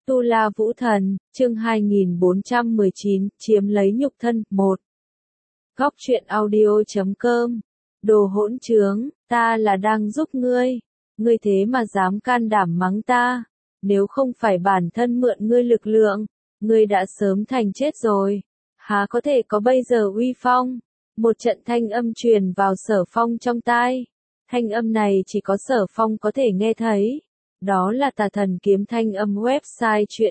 Tu La Vũ Thần, chương 2419, chiếm lấy nhục thân, 1. Góc truyện audio.com. Đồ hỗn trướng, ta là đang giúp ngươi. Ngươi thế mà dám can đảm mắng ta. Nếu không phải bản thân mượn ngươi lực lượng, ngươi đã sớm thành chết rồi. Há có thể có bây giờ uy phong. Một trận thanh âm truyền vào Sở Phong trong tai. Thanh âm này chỉ có Sở Phong có thể nghe thấy. Đó là Tà Thần Kiếm thanh âm website truyện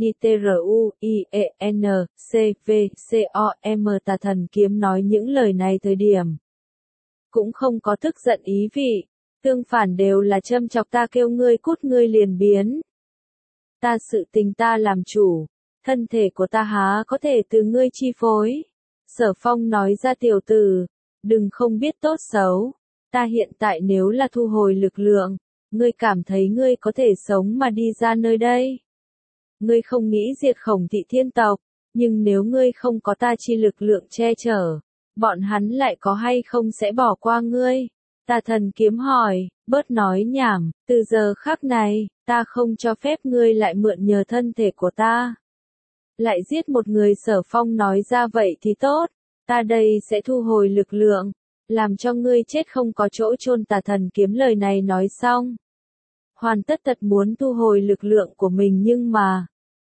truyenitruencvcom. Tà Thần Kiếm nói những lời này thời điểm cũng không có tức giận ý vị, tương phản đều là châm chọc ta, kêu ngươi cút ngươi liền biến. Ta sự tình ta làm chủ, thân thể của ta há có thể từ ngươi chi phối. Sở Phong nói ra, tiểu tử, đừng không biết tốt xấu, ta hiện tại nếu là thu hồi lực lượng, ngươi cảm thấy ngươi có thể sống mà đi ra nơi đây. Ngươi không nghĩ diệt Khổng Thị Thiên tộc, nhưng nếu ngươi không có ta chi lực lượng che chở, bọn hắn lại có hay không sẽ bỏ qua ngươi? Tà Thần Kiếm hỏi, bớt nói nhảm, từ giờ khắc này, ta không cho phép ngươi lại mượn nhờ thân thể của ta. Lại giết một người. Sở Phong nói ra, vậy thì tốt, ta đây sẽ thu hồi lực lượng, làm cho ngươi chết không có chỗ chôn. Tà Thần Kiếm lời này nói xong, hoàn tất tật muốn thu hồi lực lượng của mình, nhưng mà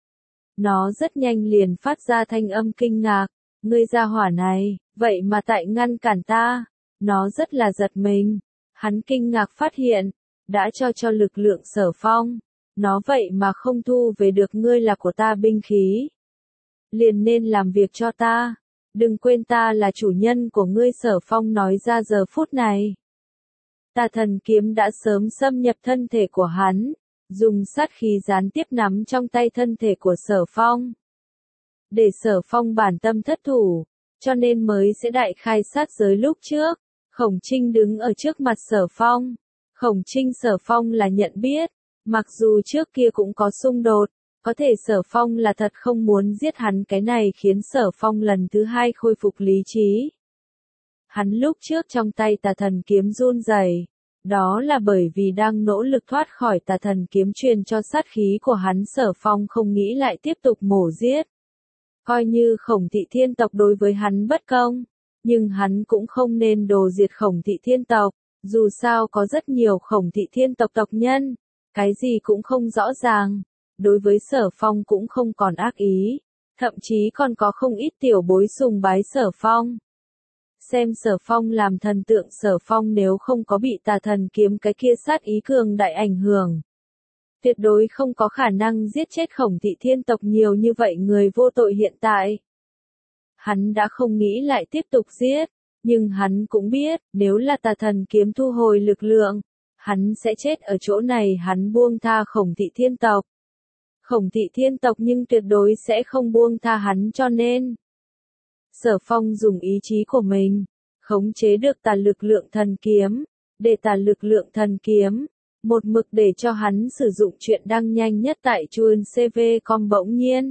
nó rất nhanh liền phát ra thanh âm kinh ngạc, ngươi gia hỏa này, vậy mà tại ngăn cản ta. Nó rất là giật mình, hắn kinh ngạc phát hiện, đã cho lực lượng Sở Phong, nó vậy mà không thu về được. Ngươi là của ta binh khí, liền nên làm việc cho ta, đừng quên ta là chủ nhân của ngươi. Sở Phong nói ra. Giờ phút này, Tà Thần Kiếm đã sớm xâm nhập thân thể của hắn, dùng sát khí gián tiếp nắm trong tay thân thể của Sở Phong. Để Sở Phong bản tâm thất thủ, cho nên mới sẽ đại khai sát giới. Lúc trước, Khổng Trinh đứng ở trước mặt Sở Phong. Khổng Trinh Sở Phong là nhận biết, mặc dù trước kia cũng có xung đột, có thể Sở Phong là thật không muốn giết hắn, cái này khiến Sở Phong lần thứ hai khôi phục lý trí. Hắn lúc trước trong tay Tà Thần Kiếm run rẩy, đó là bởi vì đang nỗ lực thoát khỏi Tà Thần Kiếm truyền cho sát khí của hắn. Sở Phong không nghĩ lại tiếp tục mổ giết. Coi như Khổng Thị Thiên tộc đối với hắn bất công, nhưng hắn cũng không nên đồ diệt Khổng Thị Thiên tộc, dù sao có rất nhiều Khổng Thị Thiên tộc tộc nhân, cái gì cũng không rõ ràng, đối với Sở Phong cũng không còn ác ý, thậm chí còn có không ít tiểu bối sùng bái Sở Phong. Xem Sở Phong làm thần tượng. Sở Phong nếu không có bị Tà Thần Kiếm cái kia sát ý cường đại ảnh hưởng, tuyệt đối không có khả năng giết chết Khổng Thị Thiên tộc nhiều như vậy người vô tội. Hiện tại, hắn đã không nghĩ lại tiếp tục giết, nhưng hắn cũng biết, nếu là Tà Thần Kiếm thu hồi lực lượng, hắn sẽ chết ở chỗ này. Hắn buông tha Khổng Thị Thiên tộc, Khổng Thị Thiên tộc nhưng tuyệt đối sẽ không buông tha hắn, cho nên Sở Phong dùng ý chí của mình khống chế được Tà lực lượng thần kiếm, để Tà lực lượng thần kiếm một mực để cho hắn sử dụng. Chuyện đăng nhanh nhất tại truencv.com. Bỗng nhiên,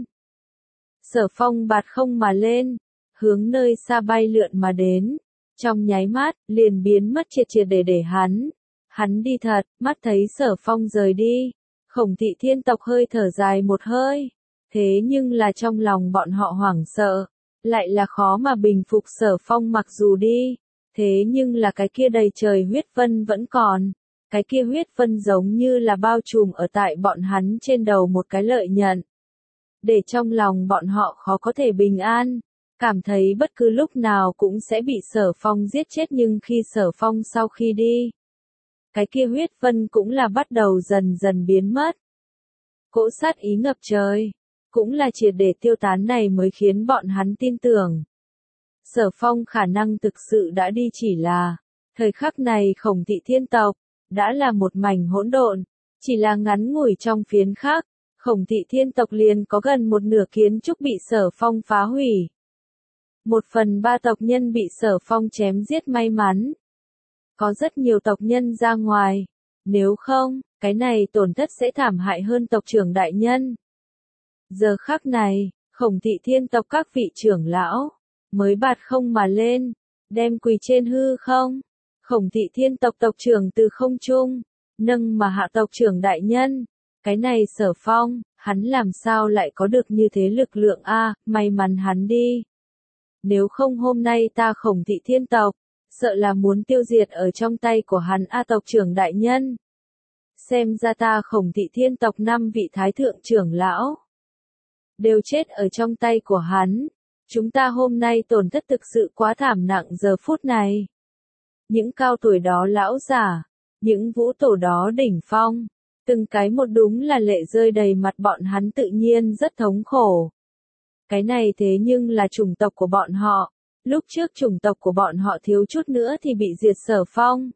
Sở Phong bạt không mà lên, hướng nơi xa bay lượn mà đến, trong nháy mắt liền biến mất triệt triệt để hắn đi thật. Mắt thấy Sở Phong rời đi, Khổng Thị Thiên tộc hơi thở dài một hơi, thế nhưng là trong lòng bọn họ hoảng sợ, lại là khó mà bình phục. Sở Phong mặc dù đi, thế nhưng là cái kia đầy trời huyết vân vẫn còn. Cái kia huyết vân giống như là bao trùm ở tại bọn hắn trên đầu một cái lợi nhận, để trong lòng bọn họ khó có thể bình an, cảm thấy bất cứ lúc nào cũng sẽ bị Sở Phong giết chết. Nhưng khi Sở Phong sau khi đi, cái kia huyết vân cũng là bắt đầu dần dần biến mất. Cỗ sát ý ngập trời, cũng là triệt để tiêu tán, này mới khiến bọn hắn tin tưởng Sở Phong khả năng thực sự đã đi. Chỉ là, thời khắc này Khổng Thị Thiên tộc đã là một mảnh hỗn độn, chỉ là ngắn ngủi trong phiến khắc, Khổng Thị Thiên tộc liền có gần một nửa kiến trúc bị Sở Phong phá hủy. 1/3 tộc nhân bị Sở Phong chém giết. May mắn có rất nhiều tộc nhân ra ngoài, nếu không, cái này tổn thất sẽ thảm hại hơn. Tộc trưởng đại nhân, giờ khắc này, Khổng Thị Thiên tộc các vị trưởng lão mới bạt không mà lên, đem quỳ trên hư không. Khổng Thị Thiên tộc tộc trưởng từ không trung nâng mà hạ: tộc trưởng đại nhân, Cái này Sở Phong, hắn làm sao lại có được như thế lực lượng a, may mắn hắn đi. Nếu không hôm nay ta Khổng Thị Thiên tộc, sợ là muốn tiêu diệt ở trong tay của hắn a tộc trưởng đại nhân. Xem ra ta Khổng Thị Thiên tộc 5 vị thái thượng trưởng lão đều chết ở trong tay của hắn. Chúng ta hôm nay tổn thất thực sự quá thảm nặng giờ phút này. Những cao tuổi đó lão giả, những vũ tổ đó đỉnh phong, từng cái một đúng là lệ rơi đầy mặt, bọn hắn tự nhiên rất thống khổ. Cái này thế nhưng là chủng tộc của bọn họ, lúc trước chủng tộc của bọn họ thiếu chút nữa thì bị diệt. Sở Phong,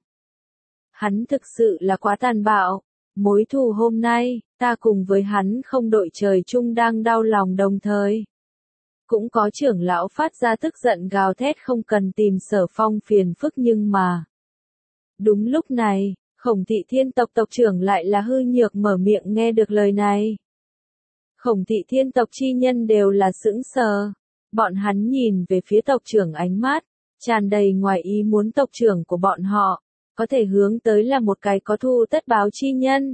hắn thực sự là quá tàn bạo. Mối thù hôm nay, ta cùng với hắn không đội trời chung đang đau lòng, đồng thời cũng có trưởng lão phát ra tức giận gào thét không cần tìm Sở Phong phiền phức, nhưng mà đúng lúc này, Khổng Thị Thiên tộc tộc trưởng lại là hư nhược mở miệng. Nghe được lời này, Khổng Thị Thiên tộc chi nhân đều là sững sờ. Bọn hắn nhìn về phía tộc trưởng, ánh mắt tràn đầy ngoài ý muốn. Tộc trưởng của bọn họ có thể hướng tới là một cái có thù tất báo chi nhân.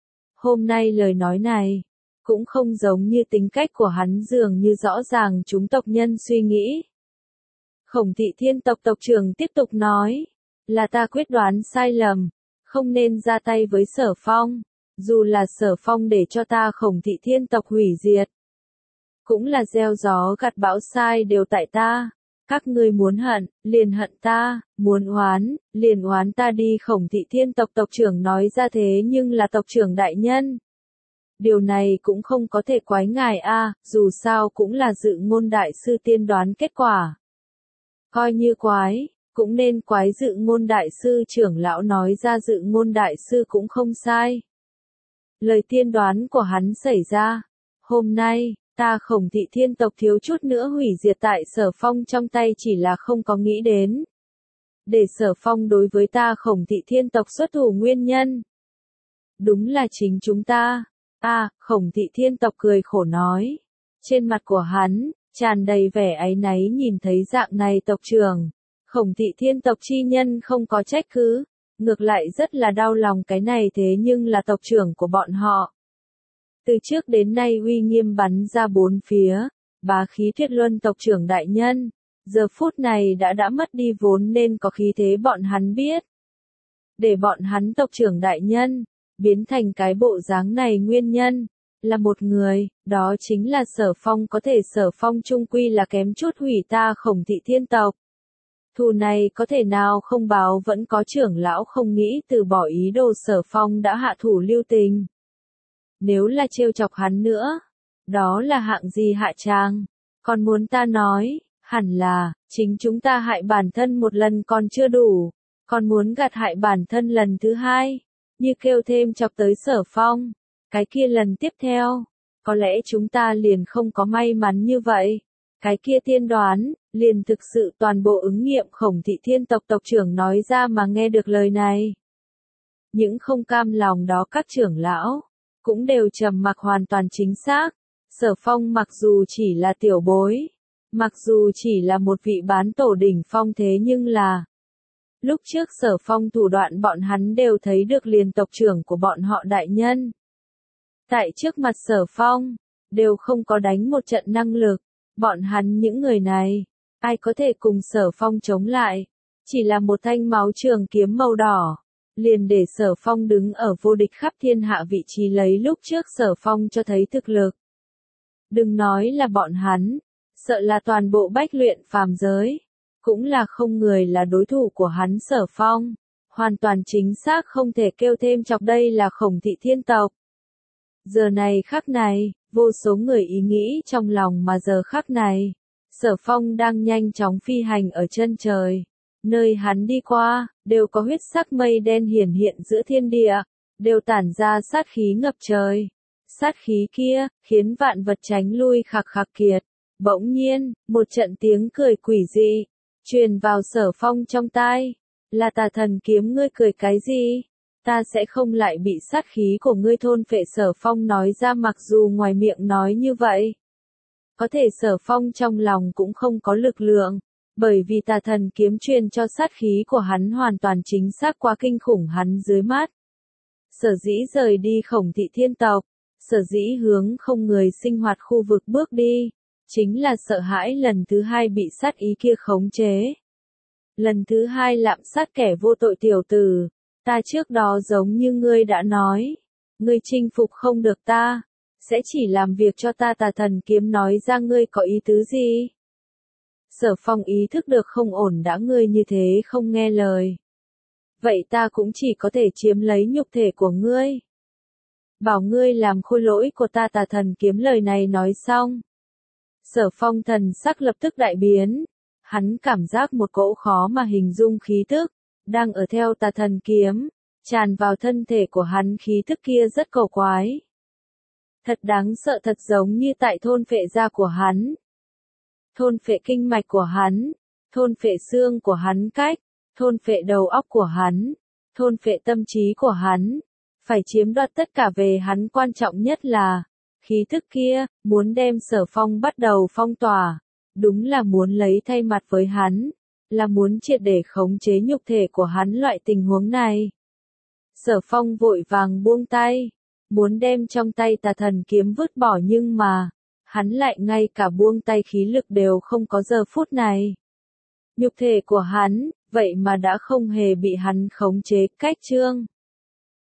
Hôm nay lời nói này cũng không giống như tính cách của hắn, dường như rõ ràng chúng tộc nhân suy nghĩ. Khổng Thị Thiên tộc tộc trưởng tiếp tục nói, là ta quyết đoán sai lầm, không nên ra tay với Sở Phong. Dù là Sở Phong để cho ta Khổng Thị Thiên tộc hủy diệt, cũng là gieo gió gặt bão, sai đều tại ta. Các ngươi muốn hận, liền hận ta, muốn oán, liền oán ta đi. Khổng Thị Thiên tộc tộc trưởng nói ra. Thế nhưng là tộc trưởng đại nhân, điều này cũng không có thể quái ngài a, dù sao cũng là Dự Ngôn đại sư tiên đoán kết quả. Coi như quái, cũng nên quái Dự Ngôn đại sư. Trưởng lão nói ra. Dự Ngôn đại sư cũng không sai. Lời tiên đoán của hắn xảy ra. Hôm nay, ta Khổng Thị Thiên tộc thiếu chút nữa hủy diệt tại Sở Phong trong tay, chỉ là không có nghĩ đến để Sở Phong đối với ta Khổng Thị Thiên tộc xuất thủ nguyên nhân. Đúng là chính chúng ta. Khổng Thị Thiên tộc cười khổ nói. Trên mặt của hắn tràn đầy vẻ áy náy. Nhìn thấy dạng này tộc trưởng, Khổng Thị Thiên tộc chi nhân không có trách cứ, ngược lại rất là đau lòng. Cái này thế nhưng là tộc trưởng của bọn họ. Từ trước đến nay uy nghiêm bắn ra bốn phía, bá khí tuyệt luân. Tộc trưởng đại nhân, giờ phút này đã mất đi vốn nên có khí thế. Bọn hắn biết, để bọn hắn tộc trưởng đại nhân biến thành cái bộ dáng này nguyên nhân là một người, đó chính là Sở Phong. Có thể Sở Phong trung quy là kém chút hủy ta Khổng Thị Thiên tộc. Thù này có thể nào không báo. Vẫn có trưởng lão không nghĩ từ bỏ ý đồ. Sở Phong đã hạ thủ lưu tình, nếu là trêu chọc hắn nữa, đó là hạng gì hạ tràng. Còn muốn ta nói, hẳn là chính chúng ta hại bản thân một lần còn chưa đủ, còn muốn gặt hại bản thân lần thứ hai, như kêu thêm chọc tới Sở Phong. Cái kia lần tiếp theo, có lẽ chúng ta liền không có may mắn như vậy. Cái kia tiên đoán liền thực sự toàn bộ ứng nghiệm. Khổng Thị Thiên tộc tộc trưởng nói ra. Mà nghe được lời này, những không cam lòng đó các trưởng lão cũng đều trầm mặc. Hoàn toàn chính xác. Sở Phong mặc dù chỉ là tiểu bối, mặc dù chỉ là một vị bán tổ đỉnh phong, thế nhưng là lúc trước Sở Phong thủ đoạn bọn hắn đều thấy được. Liền tộc trưởng của bọn họ đại nhân tại trước mặt Sở Phong đều không có đánh một trận năng lực. Bọn hắn những người này, ai có thể cùng Sở Phong chống lại? Chỉ là một thanh máu trường kiếm màu đỏ, liền để Sở Phong đứng ở vô địch khắp thiên hạ vị trí. Lấy lúc trước Sở Phong cho thấy thực lực, đừng nói là bọn hắn, sợ là toàn bộ bách luyện phàm giới cũng là không người là đối thủ của hắn. Sở Phong hoàn toàn chính xác không thể kêu thêm chọc. Đây là Khổng Thị Thiên tộc. Giờ này khắc này, vô số người ý nghĩ trong lòng. Mà giờ khắc này, Sở Phong đang nhanh chóng phi hành ở chân trời. Nơi hắn đi qua, đều có huyết sắc mây đen hiển hiện giữa thiên địa, đều tản ra sát khí ngập trời. Sát khí kia, khiến vạn vật tránh lui khạc khạc kiệt. Bỗng nhiên, một trận tiếng cười quỷ dị truyền vào Sở Phong trong tai. Là Tà Thần kiếm. Ngươi cười cái gì? Ta sẽ không lại bị sát khí của ngươi thôn phệ. Sở Phong nói ra. Mặc dù ngoài miệng nói như vậy, có thể Sở Phong trong lòng cũng không có lực lượng, bởi vì Tà Thần kiếm truyền cho sát khí của hắn hoàn toàn chính xác quá kinh khủng. Hắn dưới mắt Sở dĩ rời đi Khổng thị thiên tộc, sở dĩ hướng không người sinh hoạt khu vực bước đi, chính là sợ hãi lần thứ hai bị sát ý kia khống chế. Lần thứ hai lạm sát kẻ vô tội tiểu tử, ta trước đó giống như ngươi đã nói, ngươi chinh phục không được ta, sẽ chỉ làm việc cho ta. Tà thần kiếm nói ra ngươi có ý tứ gì? Sở Phong ý thức được không ổn đã, ngươi như thế không nghe lời. Vậy ta cũng chỉ có thể chiếm lấy nhục thể của ngươi. Bảo ngươi làm khôi lỗi của ta. Tà thần kiếm lời này nói xong. Sở Phong thần sắc lập tức đại biến. Hắn cảm giác một cỗ khó mà hình dung khí tức, đang ở theo tà thần kiếm, tràn vào thân thể của hắn. Khí tức kia rất cổ quái. Thật đáng sợ, thật giống như tại thôn phệ da của hắn. Thôn phệ kinh mạch của hắn, thôn phệ xương của hắn cách, thôn phệ đầu óc của hắn, thôn phệ tâm trí của hắn, phải chiếm đoạt tất cả về hắn. Quan trọng nhất là, khí thức kia, muốn đem Sở Phong bắt đầu phong tỏa, đúng là muốn lấy thay mặt với hắn, là muốn triệt để khống chế nhục thể của hắn. Loại tình huống này, Sở Phong vội vàng buông tay, muốn đem trong tay tà thần kiếm vứt bỏ, nhưng mà, hắn lại ngay cả buông tay khí lực đều không có giờ phút này. Nhục thể của hắn, vậy mà đã không hề bị hắn khống chế. Cách chương